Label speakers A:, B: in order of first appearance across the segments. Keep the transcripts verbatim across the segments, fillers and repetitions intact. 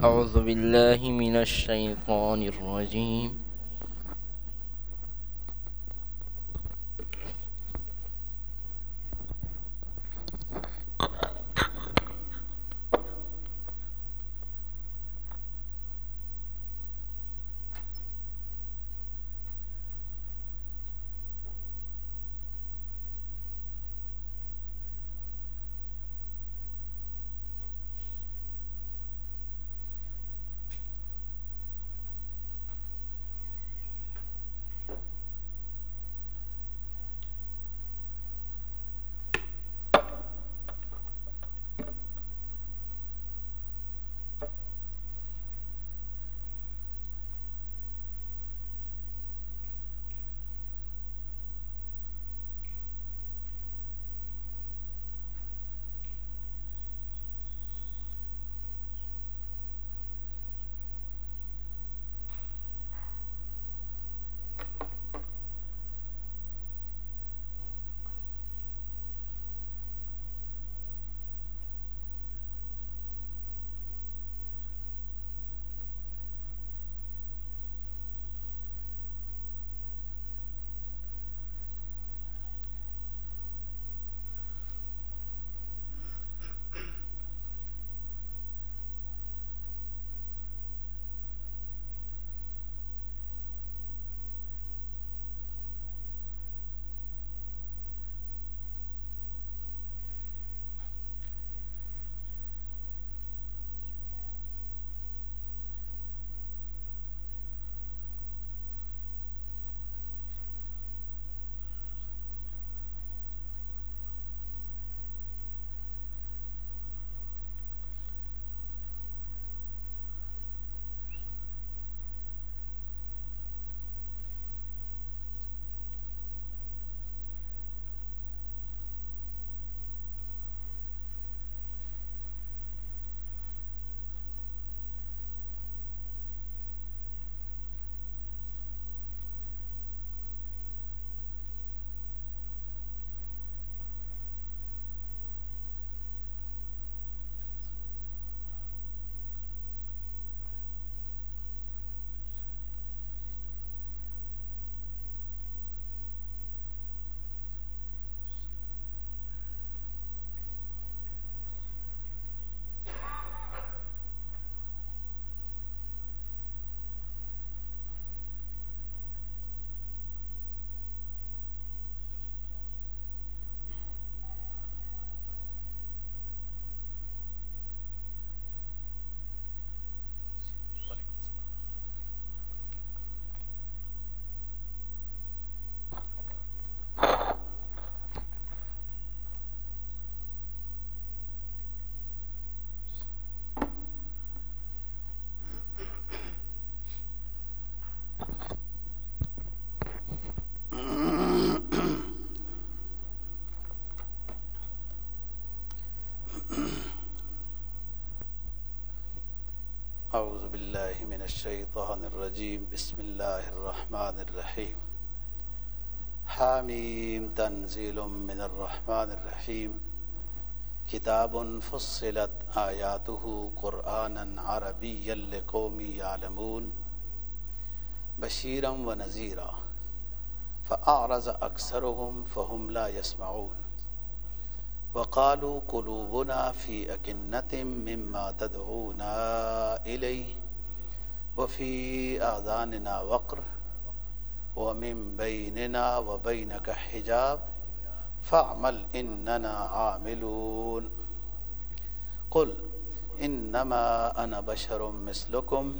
A: أعوذ بالله من الشيطان الرجيم.
B: اعوذ باللہ من الشیطان الرجیم بسم اللہ الرحمن الرحیم حامیم تنزیل من الرحمن الرحیم کتاب فصلت آیاتہ قرآنا عربیا لقوم یعلمون بشیرا ونذیرا فأعرض اکثرهم فهم لا يسمعون وقالوا قلوبنا في أكنة مما تدعونا إليه وفي آذاننا وقر ومن بيننا وبينك حجاب فاعمل إننا عاملون قل إنما أنا بشر مثلكم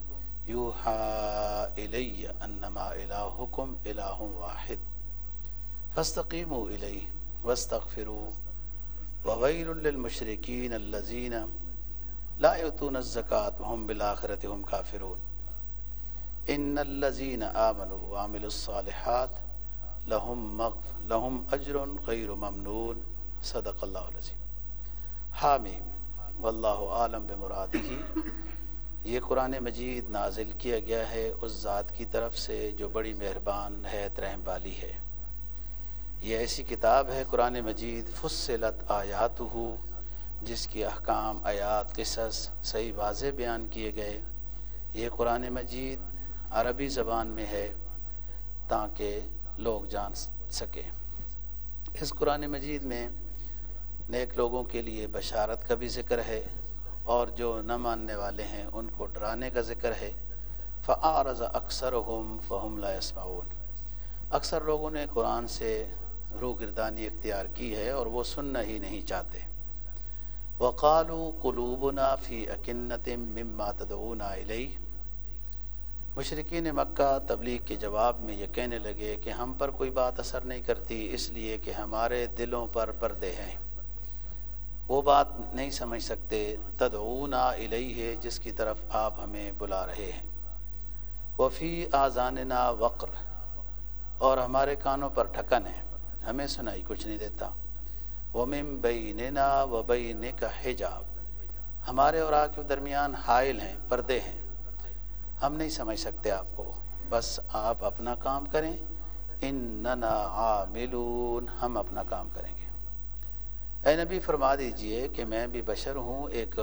B: يوحى إلي أنما إلهكم إله واحد فاستقيموا إليه واستغفروه وويل للمشركين الذين لا يؤتون الزكاة وهم بالآخرة هم كافرون إن الذين آمنوا وعملوا الصالحات لهم مغف لهم أجر غير ممنون صدق الله العظيم حامیم واللہ عالم بمرادہ. یہ قرآن مجید نازل کیا گیا ہے اس ذات کی طرف سے جو بڑی مہربان ہے رحم والی ہے. یہ ایسی کتاب ہے قرآن مجید فصلت آیاتہ جس کی احکام، آیات، قصص صحیح واضح بیان کیے گئے. یہ قرآن مجید عربی زبان میں ہے تاکہ لوگ جان سکیں. اس قرآن مجید میں نیک لوگوں کے لیے بشارت کا بھی ذکر ہے اور جو نہ ماننے والے ہیں ان کو ڈرانے کا ذکر ہے. فَأَعْرَضَ أَكْثَرُهُمْ فَهُمْ لَا يَسْمَعُونَ. اکثر لوگوں نے قرآن سے روگردانی اختیار کی ہے اور وہ سننا ہی نہیں چاہتے. وَقَالُوا قُلُوبُنَا فِي أَكِنَّةٍ مِّمَّا تَدْعُونَا إِلَيْهِ. مشرکین مکہ تبلیغ کے جواب میں یہ کہنے لگے کہ ہم پر کوئی بات اثر نہیں کرتی اس لیے کہ ہمارے دلوں پر پردے ہیں، وہ بات نہیں سمجھ سکتے. تدعونا الیہ، جس کی طرف آپ ہمیں بلا رہے ہیں. وفی آذاننا وقر، اور ہمارے کانوں پر ڈھکن ہے، ہمیں سنائی کچھ نہیں دیتا. ومن بیننا وبینک حجاب، ہمارے اور آپ کے درمیان حائل ہیں، پردے ہیں، ہم نہیں سمجھ سکتے آپ کو، بس آپ اپنا کام کریں. اننا عاملون، ہم اپنا کام کریں گے. اے نبی فرما دیجئے کہ میں بھی بشر ہوں، ایک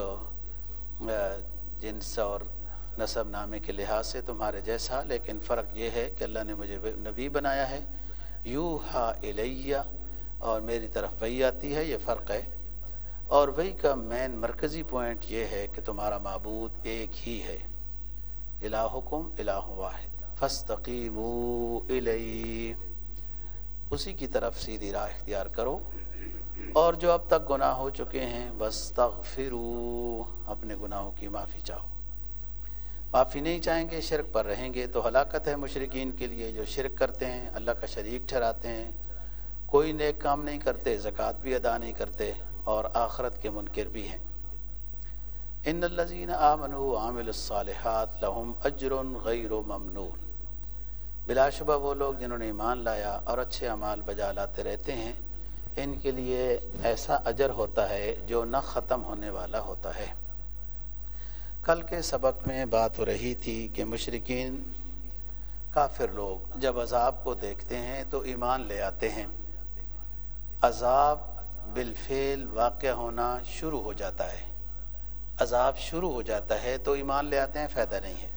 B: جنس اور نسب نامے کے لحاظ سے تمہارے جیسا، لیکن فرق یہ ہے کہ اللہ نے مجھے نبی بنایا ہے. یوحا الیہ، اور میری طرف وحی آتی ہے، یہ فرق ہے. اور وحی کا مین مرکزی پوائنٹ یہ ہے کہ تمہارا معبود ایک ہی ہے. الہکم الہ واحد فاستقیموا الیہ، اسی کی طرف سیدھی راہ اختیار کرو. اور جو اب تک گناہ ہو چکے ہیں واستغفروا، اپنے گناہوں کی معافی چاہو. معافی نہیں چاہیں گے، شرک پر رہیں گے تو ہلاکت ہے مشرکین کے لیے جو شرک کرتے ہیں، اللہ کا شریک ٹھہراتے ہیں، کوئی نیک کام نہیں کرتے، زکوٰۃ بھی ادا نہیں کرتے اور آخرت کے منکر بھی ہیں. ان الذین آمنوا وعملوا الصالحات لہم اجر غیر ممنون. بلا شبہ وہ لوگ جنہوں نے ایمان لایا اور اچھے اعمال بجا لاتے رہتے ہیں، ان کے لیے ایسا اجر ہوتا ہے جو نہ ختم ہونے والا ہوتا ہے. کل کے سبق میں بات ہو رہی تھی کہ مشرکین کافر لوگ جب عذاب کو دیکھتے ہیں تو ایمان لے آتے ہیں. عذاب بالفعل واقع ہونا شروع ہو جاتا ہے، عذاب شروع ہو جاتا ہے تو ایمان لے آتے ہیں، فائدہ نہیں ہے.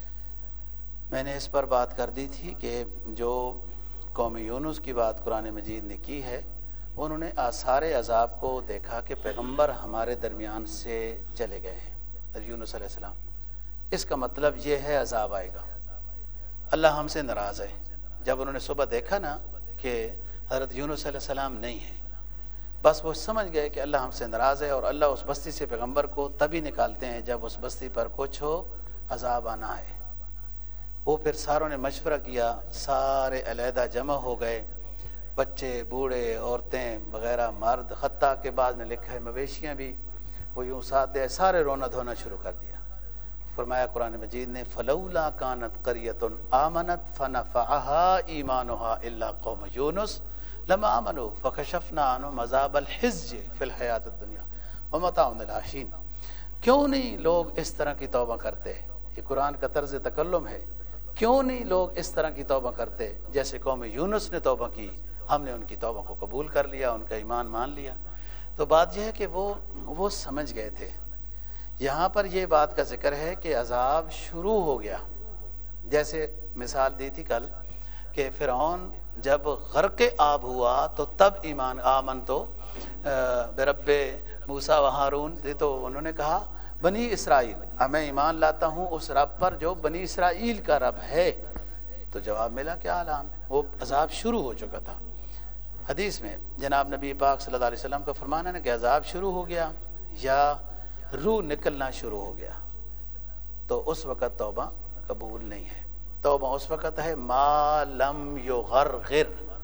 B: میں نے اس پر بات کر دی تھی کہ جو قوم یونس کی بات قرآن مجید نے کی ہے، انہوں نے آثار عذاب کو دیکھا کہ پیغمبر ہمارے درمیان سے چلے گئے ہیں، یونس علیہ السلام. اس کا مطلب یہ ہے عذاب آئے گا، اللہ ہم سے ناراض ہے. جب انہوں نے صبح دیکھا نا کہ حضرت یونس علیہ السلام نہیں ہے، بس وہ سمجھ گئے کہ اللہ ہم سے ناراض ہے، اور اللہ اس بستی سے پیغمبر کو تبھی نکالتے ہیں جب اس بستی پر کچھ ہو، عذاب آنا ہے. وہ پھر ساروں نے مشورہ کیا، سارے علیحدہ جمع ہو گئے، بچے، بوڑھے، عورتیں وغیرہ، مرد، حتیٰ کہ بعد میں لکھا ہے مویشیاں بھی، وہ یوں ساتھ دے، سارے رونا دھونا شروع کر دیا. فرمایا قرآن مجید نے فلولا کانت قریۃ آمنت فنفعها ایمانها الا قوم یونس لما آمنوا فکشفنا عنہم عذاب الخزي فی الحیاۃ الدنیا ومتاع الى. کیوں نہیں لوگ اس طرح کی توبہ کرتے؟ یہ قرآن کا طرز تکلم ہے. کیوں نہیں لوگ اس طرح کی توبہ کرتے جیسے قوم یونس نے توبہ کی؟ ہم نے ان کی توبہ کو قبول کر لیا، ان کا ایمان مان لیا. تو بات یہ ہے کہ وہ وہ سمجھ گئے تھے. یہاں پر یہ بات کا ذکر ہے کہ عذاب شروع ہو گیا. جیسے مثال دی تھی کل کہ فرعون جب غرق آب ہوا تو تب ایمان آمن تو برب موسیٰ و ہارون، تو انہوں نے کہا بنی اسرائیل، میں ایمان لاتا ہوں اس رب پر جو بنی اسرائیل کا رب ہے. تو جواب ملا کہ اعلان، وہ عذاب شروع ہو چکا تھا. حدیث میں جناب نبی پاک صلی اللہ علیہ وسلم کا فرمان ہے کہ عذاب شروع ہو گیا یا روح نکلنا شروع ہو گیا تو اس وقت توبہ قبول نہیں ہے. توبہ اس وقت ہے ما لم یغرغر،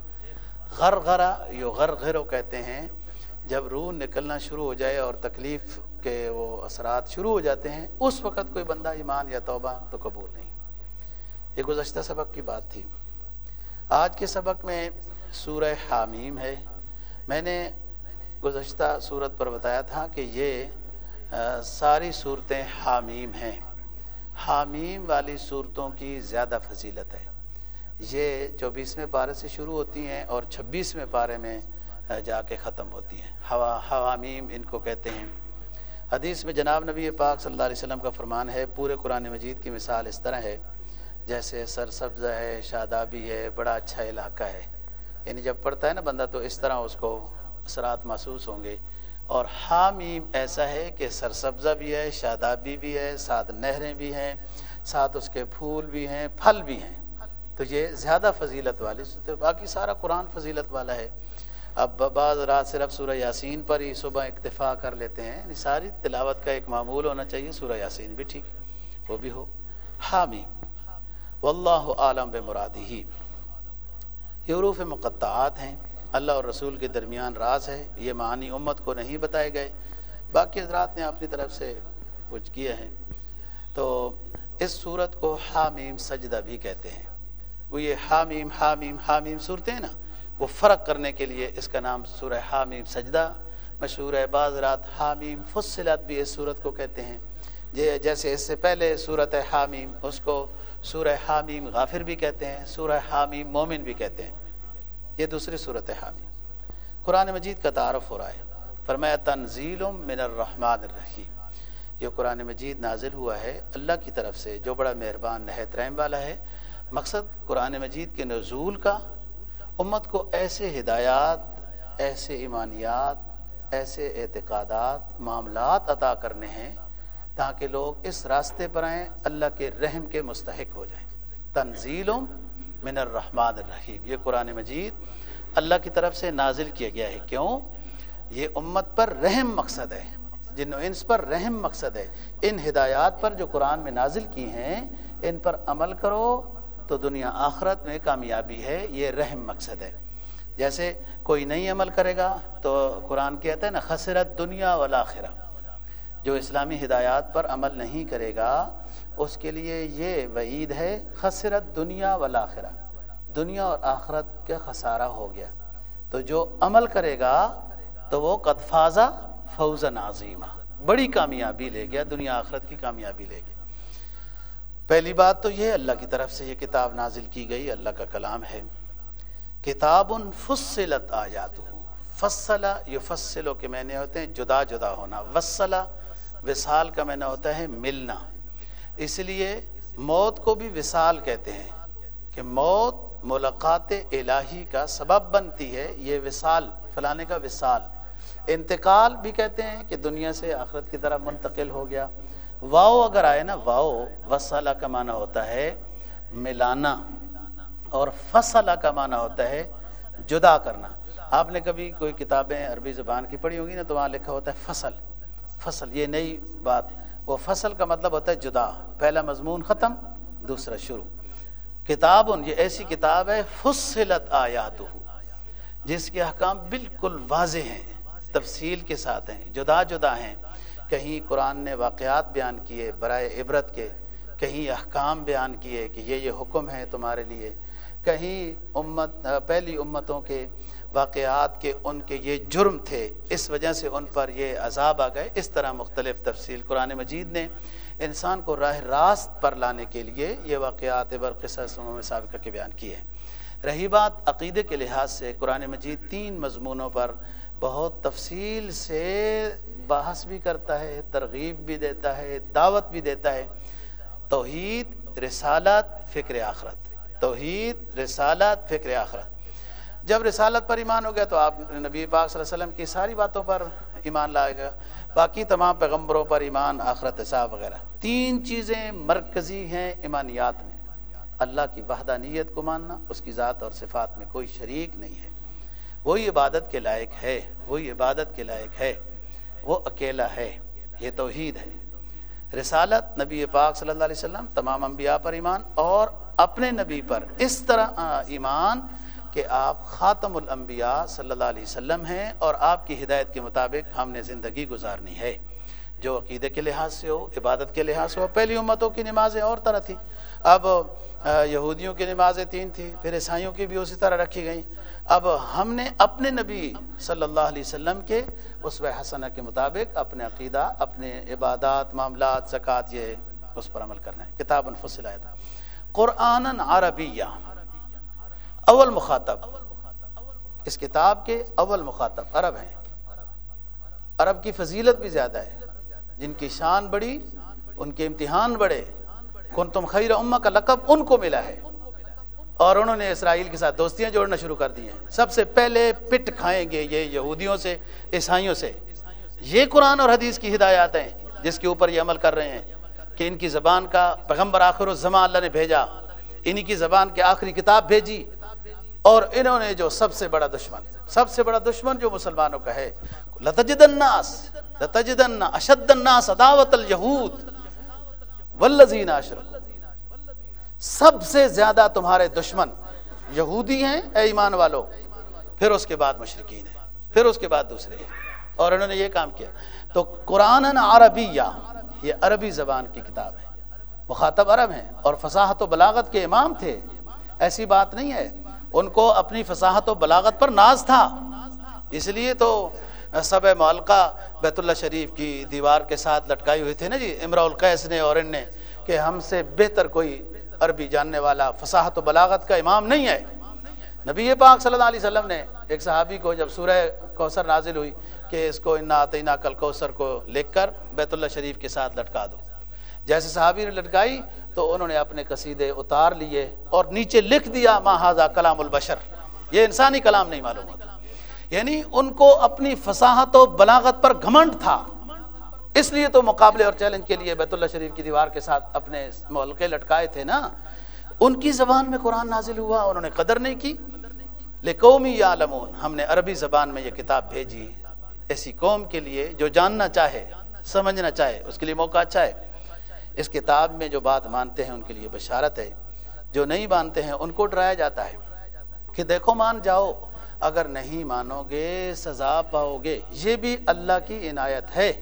B: غرغرہ یغرغر کہتے ہیں جب روح نکلنا شروع ہو جائے اور تکلیف کے وہ اثرات شروع ہو جاتے ہیں، اس وقت کوئی بندہ ایمان یا توبہ تو قبول نہیں. یہ گزشتہ سبق کی بات تھی. آج کے سبق میں سورہ حامیم ہے. میں نے گزشتہ سورت پر بتایا تھا کہ یہ ساری صورتیں حامیم ہیں. حامیم والی صورتوں کی زیادہ فضیلت ہے. یہ چوبیسویں پارے سے شروع ہوتی ہیں اور چھبیسویں پارے میں جا کے ختم ہوتی ہیں. ہوا حوامیم ان کو کہتے ہیں. حدیث میں جناب نبی پاک صلی اللہ علیہ وسلم کا فرمان ہے پورے قرآن مجید کی مثال اس طرح ہے جیسے سرسبزہ ہے، شادابی ہے، بڑا اچھا علاقہ ہے. یعنی جب پڑھتا ہے نا بندہ تو اس طرح اس کو اثرات محسوس ہوں گے. اور حامیم ایسا ہے کہ سرسبزہ بھی ہے، شادابی بھی ہے، ساتھ نہریں بھی ہیں، ساتھ اس کے پھول بھی ہیں، پھل بھی ہیں. تو یہ زیادہ فضیلت والی، باقی سارا قرآن فضیلت والا ہے. اب بعض رات صرف سورہ یاسین پر ہی صبح اکتفا کر لیتے ہیں. ساری تلاوت کا ایک معمول ہونا چاہیے. سورہ یاسین بھی ٹھیک وہ بھی ہو. حامیم واللہ عالم بمرادہ، یہ حروف مقطعات ہیں، اللہ اور رسول کے درمیان راز ہے. یہ معانی امت کو نہیں بتائے گئے، باقی حضرات نے اپنی طرف سے کچھ کیا ہے. تو اس صورت کو حامیم سجدہ بھی کہتے ہیں. وہ یہ حامیم حامیم حامیم صورتیں ہیں نا، وہ فرق کرنے کے لیے اس کا نام سورہ حامیم سجدہ مشہور ہے. بعض رات حامیم فصلت بھی اس صورت کو کہتے ہیں. جیسے اس سے پہلے صورت حامیم اس کو سورہ حامیم غافر بھی کہتے ہیں، سورہ حامیم مومن بھی کہتے ہیں. یہ دوسری صورت حامیم. قرآن مجید کا تعارف ہو رہا ہے. فرمایا تنزیل من الرحمن الرحیم، یہ قرآن مجید نازل ہوا ہے اللہ کی طرف سے جو بڑا مہربان نہایت رحم والا ہے. مقصد قرآن مجید کے نزول کا امت کو ایسے ہدایات، ایسے ایمانیات، ایسے اعتقادات، معاملات عطا کرنے ہیں تاکہ لوگ اس راستے پر آئیں، اللہ کے رحم کے مستحق ہو جائیں. تنزیل من الرحمن الرحیم، یہ قرآن مجید اللہ کی طرف سے نازل کیا گیا ہے. کیوں؟ یہ امت پر رحم مقصد ہے، جن و انس پر رحم مقصد ہے. ان ہدایات پر جو قرآن میں نازل کی ہیں ان پر عمل کرو تو دنیا آخرت میں کامیابی ہے. یہ رحم مقصد ہے. جیسے کوئی نہیں عمل کرے گا تو قرآن کہتا ہے نا خسرت دنیا والآخرہ، جو اسلامی ہدایات پر عمل نہیں کرے گا اس کے لیے یہ وعید ہے خسرت دنیا والآخرہ، دنیا اور آخرت کا خسارہ ہو گیا. تو جو عمل کرے گا تو وہ قد فاز فوزا عظیما، بڑی کامیابی لے گیا، دنیا آخرت کی کامیابی لے گیا. پہلی بات تو یہ اللہ کی طرف سے یہ کتاب نازل کی گئی، اللہ کا کلام ہے. کتاب فصلت آیاتہ، فصلہ یفصلو کے معنی ہوتے ہیں جدا جدا ہونا، وصلہ وصال کا معنی ہوتا ہے ملنا. اس لیے موت کو بھی وصال کہتے ہیں کہ موت ملاقات الہی کا سبب بنتی ہے. یہ وصال فلانے کا وصال. انتقال بھی کہتے ہیں کہ دنیا سے آخرت کی طرف منتقل ہو گیا. واو اگر آئے نا، واو وصلہ کا معنی ہوتا ہے ملانا اور فصلہ کا معنی ہوتا ہے جدا کرنا. آپ نے کبھی کوئی کتابیں عربی زبان کی پڑھی ہوگی نا تو وہاں لکھا ہوتا ہے فصل. فصل یہ نئی بات، وہ فصل کا مطلب ہوتا ہے جدا، پہلا مضمون ختم دوسرا شروع. کتاب یہ ایسی کتاب ہے فصلت آیاتہ، جس کے احکام بالکل واضح ہیں، تفصیل کے ساتھ ہیں، جدا جدا ہیں. کہیں قرآن نے واقعات بیان کیے برائے عبرت کے، کہیں احکام بیان کیے کہ یہ یہ حکم ہے تمہارے لیے، کہیں امت پہلی امتوں کے واقعات کے ان کے یہ جرم تھے اس وجہ سے ان پر یہ عذاب آ گئے. اس طرح مختلف تفصیل قرآن مجید نے انسان کو راہ راست پر لانے کے لیے یہ واقعات عبر قصص امم سابقہ کے بیان کیے ہیں. رہی بات عقیدے کے لحاظ سے، قرآن مجید تین مضمونوں پر بہت تفصیل سے بحث بھی کرتا ہے، ترغیب بھی دیتا ہے، دعوت بھی دیتا ہے. توحید، رسالت، فکر آخرت. توحید، رسالت، فکر آخرت. جب رسالت پر ایمان ہو گیا تو آپ نبی پاک صلی اللہ علیہ وسلم کی ساری باتوں پر ایمان لائے گا، باقی تمام پیغمبروں پر ایمان، آخرت، حساب وغیرہ. تین چیزیں مرکزی ہیں ایمانیات میں. اللہ کی وحدانیت کو ماننا، اس کی ذات اور صفات میں کوئی شریک نہیں ہے، وہی عبادت کے لائق ہے، وہی عبادت کے لائق ہے، وہ اکیلا ہے. یہ توحید ہے. رسالت، نبی پاک صلی اللہ علیہ وسلم، تمام انبیاء پر ایمان اور اپنے نبی پر اس طرح ایمان کہ آپ خاتم الانبیاء صلی اللہ علیہ وسلم ہیں اور آپ کی ہدایت کے مطابق ہم نے زندگی گزارنی ہے، جو عقیدے کے لحاظ سے ہو، عبادت کے لحاظ سے ہو. پہلی امتوں کی نمازیں اور طرح تھی، اب یہودیوں کی نمازیں تین تھی، پھر عیسائیوں کی بھی اسی طرح رکھی گئیں. اب ہم نے اپنے نبی صلی اللہ علیہ وسلم کے اسوہ حسنہ کے مطابق اپنے عقیدہ، اپنے عبادات، معاملات، زکوٰۃ، یہ اس پر عمل کرنا ہے. کتاب فصلت آیاتہ قرآن عربیہ. اول مخاطب اس کتاب کے اول مخاطب عرب ہیں. عرب کی فضیلت بھی زیادہ ہے، جن کی شان بڑی ان کے امتحان بڑے. کنتم خیر امہ کا لقب ان کو ملا ہے، اور انہوں نے اسرائیل کے ساتھ دوستیاں جوڑنا شروع کر دی ہیں. سب سے پہلے پٹ کھائیں گے یہ یہودیوں سے، عیسائیوں سے. یہ قرآن اور حدیث کی ہدایات ہیں جس کے اوپر یہ عمل کر رہے ہیں کہ ان کی زبان کا پیغمبر آخر الزمان اللہ نے بھیجا، انہی کی زبان کے آخری کتاب بھیجی. اور انہوں نے جو سب سے بڑا دشمن سب سے بڑا دشمن جو مسلمانوں کا ہے، لتجدن الناس لتجدن اشد الناس عداوۃ الیہود والذین اشرکوا، سب سے زیادہ تمہارے دشمن یہودی ہیں اے ایمان والو، پھر اس کے بعد مشرکین ہیں، پھر اس کے بعد دوسرے ہیں. اور انہوں نے یہ کام کیا. تو قرآن عربیہ، یہ عربی زبان کی کتاب ہے، مخاطب عرب ہیں اور فصاحت و بلاغت کے امام تھے. ایسی بات نہیں ہے، ان کو اپنی فصاحت و بلاغت پر ناز تھا، اس لیے تو سبع معلقہ بیت اللہ شریف کی دیوار کے ساتھ لٹکائی ہوئی تھی نا جی، امراء القیس نے اور ان نے، کہ ہم سے بہتر کوئی عربی جاننے والا فصاحت و بلاغت کا امام نہیں ہے. نبی پاک صلی اللہ علیہ وسلم نے ایک صحابی کو جب سورہ کوثر نازل ہوئی کہ اس کو انا اعطیناک الکوثر کو لکھ کر بیت اللہ شریف کے ساتھ لٹکا دو، جیسے صحابی نے لٹکائی تو انہوں نے اپنے قصیدے اتار لیے اور نیچے لکھ دیا ما ھذا کلام البشر، یہ انسانی کلام نہیں معلوم ہوتا. یعنی ان کو اپنی فصاحت و بلاغت پر گھمنڈ تھا، اس لیے تو مقابلے اور چیلنج کے لیے بیت اللہ شریف کی دیوار کے ساتھ اپنے معلقے لٹکائے تھے نا. ان کی زبان میں قرآن نازل ہوا، انہوں نے قدر نہیں کی. لقوم یعلمون، ہم نے عربی زبان میں یہ کتاب بھیجی ایسی قوم کے لیے جو جاننا چاہے، سمجھنا چاہے، اس کے لیے موقع اچھا ہے. اس کتاب میں جو بات مانتے ہیں ان کے لیے بشارت ہے، جو نہیں مانتے ہیں ان کو ڈرایا جاتا ہے کہ دیکھو مان جاؤ، اگر نہیں مانو گے سزا پاؤ گے. یہ بھی اللہ کی عنایت ہے.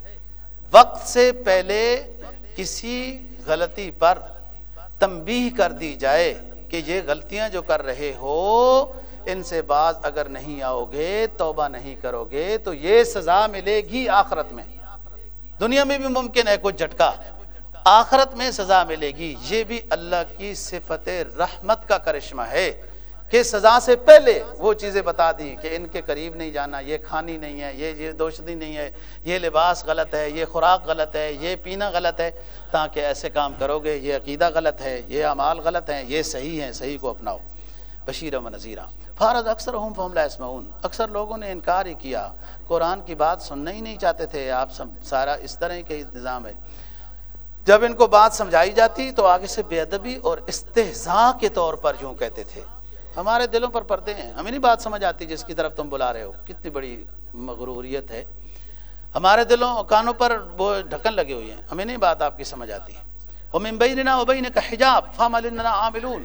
B: وقت سے پہلے کسی غلطی پر تنبیہ کر دی جائے کہ یہ غلطیاں جو کر رہے ہو ان سے باز اگر نہیں آؤ گے، توبہ نہیں کرو گے تو یہ سزا ملے گی آخرت میں. دنیا میں بھی ممکن ہے کچھ جھٹکا، آخرت میں سزا ملے گی. یہ بھی اللہ کی صفت رحمت کا کرشمہ ہے کہ سزا سے پہلے وہ چیزیں بتا دی کہ ان کے قریب نہیں جانا، یہ کھانی نہیں ہے، یہ یہ دوشتی نہیں ہے، یہ لباس غلط ہے، یہ خوراک غلط ہے، یہ پینا غلط ہے، تاکہ ایسے کام کرو گے، یہ عقیدہ غلط ہے، یہ اعمال غلط ہیں، یہ صحیح ہیں، صحیح کو اپناؤ. بشیرا و نذیرا. فارض اکثرهم فهم لا يسمعون، اکثر لوگوں نے انکار ہی کیا، قرآن کی بات سننا ہی نہیں چاہتے تھے. آپ سارا اس طرح کے انتظام ہے. جب ان کو بات سمجھائی جاتی تو آگے سے بے ادبی اور استہزاء کے طور پر یوں کہتے تھے ہمارے دلوں پر پردے ہیں، ہمیں نہیں بات سمجھ آتی جس کی طرف تم بلا رہے ہو. کتنی بڑی مغروریت ہے. ہمارے دلوں کانوں پر وہ ڈھکن لگے ہوئے ہیں، ہمیں نہیں بات آپ کی سمجھ آتی. وَمِن بَيْنِنَا وَبَيْنِكَ حِجَابٌ فَاعْمَلْ إِنَّنَا عَامِلُونَ.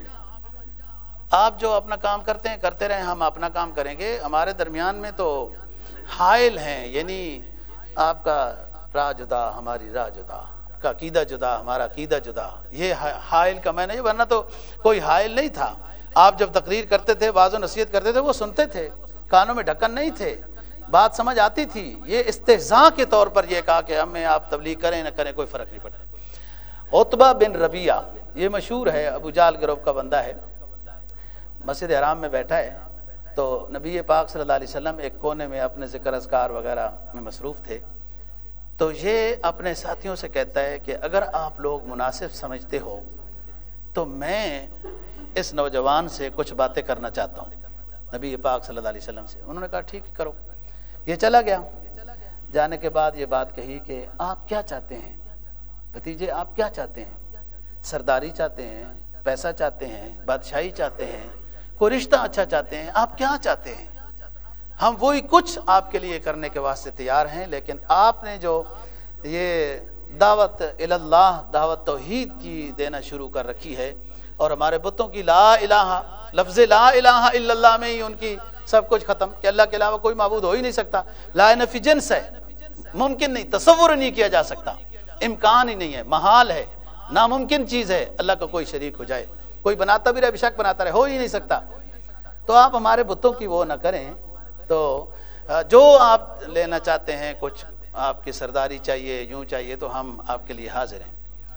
B: آپ جو اپنا کام کرتے ہیں کرتے رہیں، ہم اپنا کام کریں گے. ہمارے درمیان میں تو حائل ہیں، یعنی آپ کا راہ جدا ہماری راہ جدا، کا عقیدہ جدا ہمارا عقیدہ جدا. یہ حائل کا میں نہیں، ورنہ تو کوئی حائل نہیں تھا. آپ جب تقریر کرتے تھے، واعظ و نصیحت کرتے تھے، وہ سنتے تھے، کانوں میں ڈھکن نہیں تھے، بات سمجھ آتی تھی. یہ استہزاء کے طور پر یہ کہا کہ ہمیں آپ تبلیغ کریں نہ کریں کوئی فرق نہیں پڑتا. عتبہ بن ربیعہ یہ مشہور ہے، ابو جہل گروہ کا بندہ ہے، مسجد حرام میں بیٹھا ہے تو نبی پاک صلی اللہ علیہ وسلم ایک کونے میں اپنے ذکر اذکار وغیرہ میں مصروف تھے. تو یہ اپنے ساتھیوں سے کہتا ہے کہ اگر آپ لوگ مناسب سمجھتے ہو تو میں اس نوجوان سے کچھ باتیں کرنا چاہتا ہوں، نبی پاک صلی اللہ علیہ وسلم سے. انہوں نے کہا ٹھیک کرو. یہ چلا گیا. جانے کے بعد یہ بات کہی کہ آپ کیا چاہتے ہیں بھتیجے، آپ کیا چاہتے ہیں؟ سرداری چاہتے ہیں، پیسہ چاہتے ہیں، بادشاہی چاہتے ہیں، کوئی رشتہ اچھا چاہتے ہیں، آپ کیا چاہتے ہیں؟ ہم وہی کچھ آپ کے لیے کرنے کے واسطے تیار ہیں، لیکن آپ نے جو یہ دعوت اللہ، دعوت توحید کی دینا شروع کر رکھی ہے، اور ہمارے بتوں کی لا الہ، لفظ لا الہ الا اللہ میں ہی ان کی سب کچھ ختم، کہ اللہ کے علاوہ کوئی معبود ہو ہی نہیں سکتا. لا نفی جنس ہے، ممکن نہیں، تصور نہیں کیا جا سکتا، امکان ہی نہیں ہے، محال ہے، ناممکن چیز ہے اللہ کا کوئی شریک ہو جائے. کوئی بناتا بھی رہے، بے شک بناتا رہے، ہو ہی نہیں سکتا. تو آپ ہمارے بتوں کی وہ نہ کریں. تو جو آپ لینا چاہتے ہیں، کچھ آپ کی سرداری چاہیے، یوں چاہیے، تو ہم آپ کے لیے حاضر ہیں.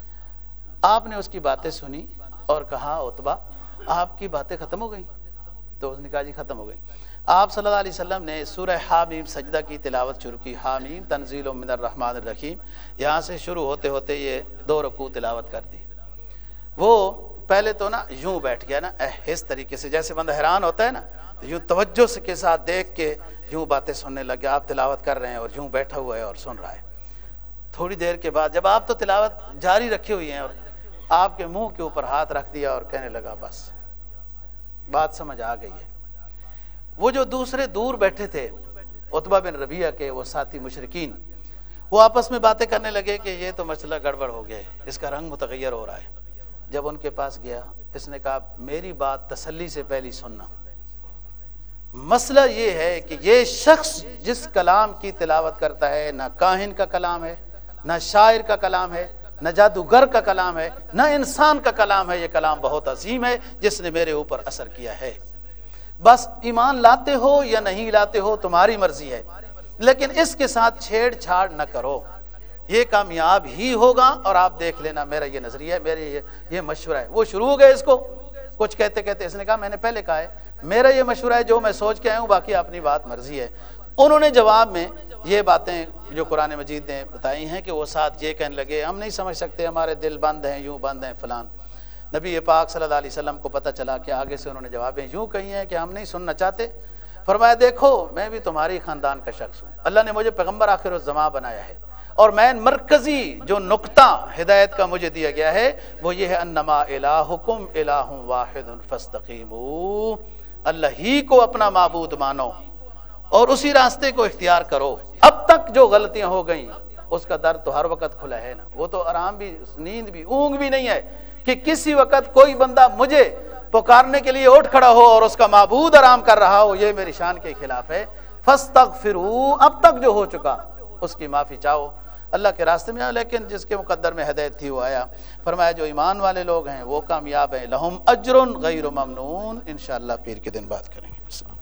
B: آپ نے اس کی باتیں سنی اور کہا عتبہ آپ کی باتیں ختم ہو گئی؟ تو اس نے کہا جی ختم ہو گئی. آپ صلی اللہ علیہ وسلم نے سورہ حامیم سجدہ کی تلاوت شروع کی. حامیم تنزیل من الرحمن الرحیم، یہاں سے شروع ہوتے ہوتے یہ دو رکوع تلاوت کر دی. وہ پہلے تو نا یوں بیٹھ گیا نا اس طریقے سے، جیسے بندہ حیران ہوتا ہے نا، یوں توجہ سے کے ساتھ دیکھ کے یوں باتیں سننے لگے. آپ تلاوت کر رہے ہیں اور یوں بیٹھا ہوا ہے اور سن رہا ہے. تھوڑی دیر کے بعد جب آپ تو تلاوت جاری رکھے ہوئی ہیں اور آپ کے منہ کے اوپر ہاتھ رکھ دیا اور کہنے لگا بس بات سمجھ آ گئی ہے. وہ جو دوسرے دور بیٹھے تھے عتبہ بن ربیعہ کے وہ ساتھی مشرکین، وہ آپس میں باتیں کرنے لگے کہ یہ تو مسئلہ گڑبڑ ہو گیا ہے، اس کا رنگ متغیر ہو رہا ہے. جب ان کے پاس گیا اس نے کہا میری بات تسلی سے پہلی سننا. مسئلہ یہ ہے کہ یہ شخص جس کلام کی تلاوت کرتا ہے نہ کاہن کا کلام ہے، نہ شاعر کا کلام ہے، نہ جادوگر کا کلام ہے، نہ انسان کا کلام ہے. یہ کلام بہت عظیم ہے جس نے میرے اوپر اثر کیا ہے. بس ایمان لاتے ہو یا نہیں لاتے ہو تمہاری مرضی ہے، لیکن اس کے ساتھ چھیڑ چھاڑ نہ کرو. یہ کامیاب ہی ہوگا اور آپ دیکھ لینا. میرا یہ نظریہ ہے، میرے یہ یہ مشورہ ہے. وہ شروع ہو گئے اس کو کچھ کہتے کہتے اس نے کہا میں نے پہلے کہا ہے میرا یہ مشورہ ہے، جو میں سوچ کے آیا ہوں، باقی اپنی بات مرضی ہے. انہوں نے جواب میں یہ باتیں جو قرآن مجید نے بتائی ہیں کہ وہ ساتھ یہ کہنے لگے ہم نہیں سمجھ سکتے، ہمارے دل بند ہیں، یوں بند ہیں فلان. نبی پاک صلی اللہ علیہ وسلم کو پتہ چلا کہ آگے سے انہوں نے جوابیں یوں کہی ہیں کہ ہم نہیں سننا چاہتے. فرمایا دیکھو میں بھی تمہاری خاندان کا شخص ہوں، اللہ نے مجھے پیغمبر آخر الزمان بنایا ہے، اور میں مرکزی جو نقطہ ہدایت کا مجھے دیا گیا ہے وہ یہ ہے انما الہکم الہ واحد فاستقیموا، اللہ ہی کو اپنا معبود مانو اور اسی راستے کو اختیار کرو. اب تک جو غلطیاں ہو گئیں اس کا در تو ہر وقت کھلا ہے نا. وہ تو آرام بھی، نیند بھی، اونگ بھی نہیں ہے کہ کسی وقت کوئی بندہ مجھے پکارنے کے لیے اٹھ کھڑا ہو اور اس کا معبود آرام کر رہا ہو. یہ میری شان کے خلاف ہے. فاستغفروا، اب تک جو ہو چکا اس کی معافی چاہو، اللہ کے راستے میں آؤ. لیکن جس کے مقدر میں ہدایت تھی وہ آیا. فرمایا جو ایمان والے لوگ ہیں وہ کامیاب ہیں. لہم اجر غیر ممنون. انشاءاللہ پیر کے دن بات کریں گے.